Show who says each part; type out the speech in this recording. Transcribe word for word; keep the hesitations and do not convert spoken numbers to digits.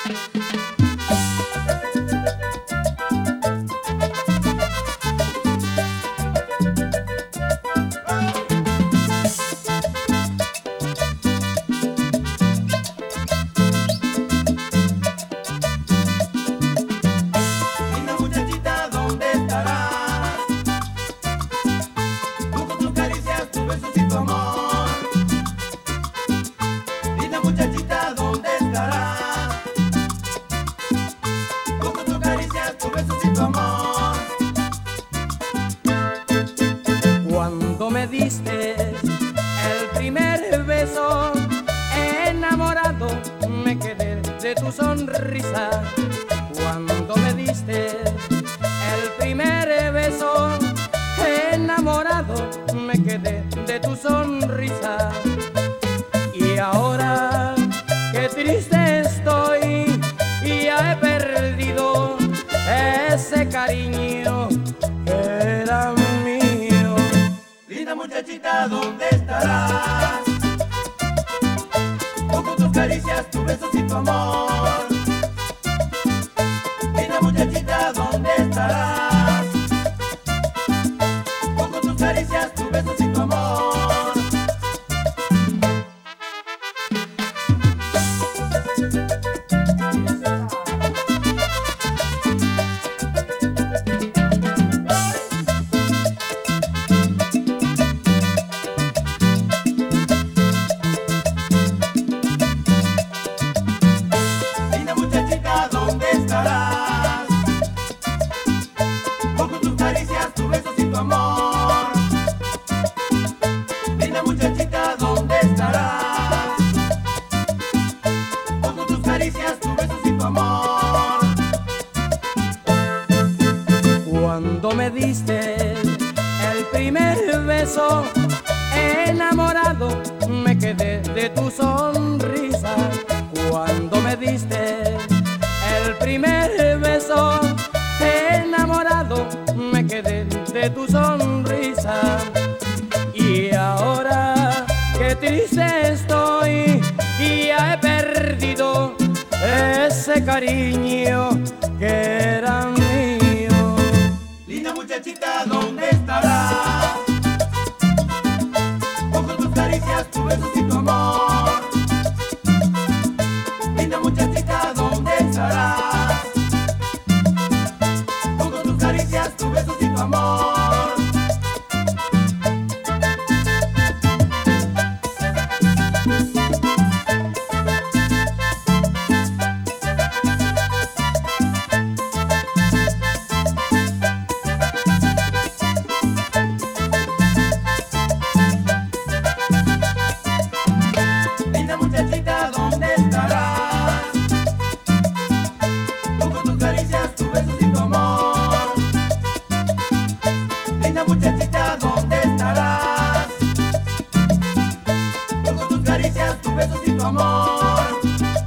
Speaker 1: Linda muchachita, ¿dónde estarás? Busco tus caricias, tus besos y tu amor. Linda muchachita, ¿dónde estarás? Busco tus caricias, tus besos y tu amor.
Speaker 2: Cuando me diste el primer beso, enamorado me quedé de tu sonrisa. Cuando me diste el primer beso, enamorado me quedé de tu sonrisa. Y ahora qué triste estoy, y ya he perdido ese cariño que era mío.
Speaker 1: Linda muchachita, ¿dónde estarás? Busco tus caricias, tus besos y tu amor. Linda muchachita, ¿dónde estarás? Busco tus caricias, tus besos y tu amor. Linda muchachita, ¿dónde estarás? Busco tus caricias, tus besos y tu amor. Linda muchachita, ¿dónde estarás? Busco tus caricias, tus besos y tu amor.
Speaker 2: Cuando me diste el primer beso, enamorado me quedé de tu sonrisa. Cuando me diste el primer beso, enamorado me quedé de tu sonrisa. Y ahora qué triste estoy, y ya he perdido ese cariño que era mío.
Speaker 1: Linda muchachita, ¿dónde estarás? Busco tus caricias, tus besos y tu amor. Linda muchachita, ¿dónde estarás? Busco tus caricias, tus besos y tu amor. Linda muchachita, ¿dónde estarás? Busco tus caricias, tus besos y tu amor. Linda muchachita, ¿dónde estarás? Busco tus caricias, tus besos y tu amor.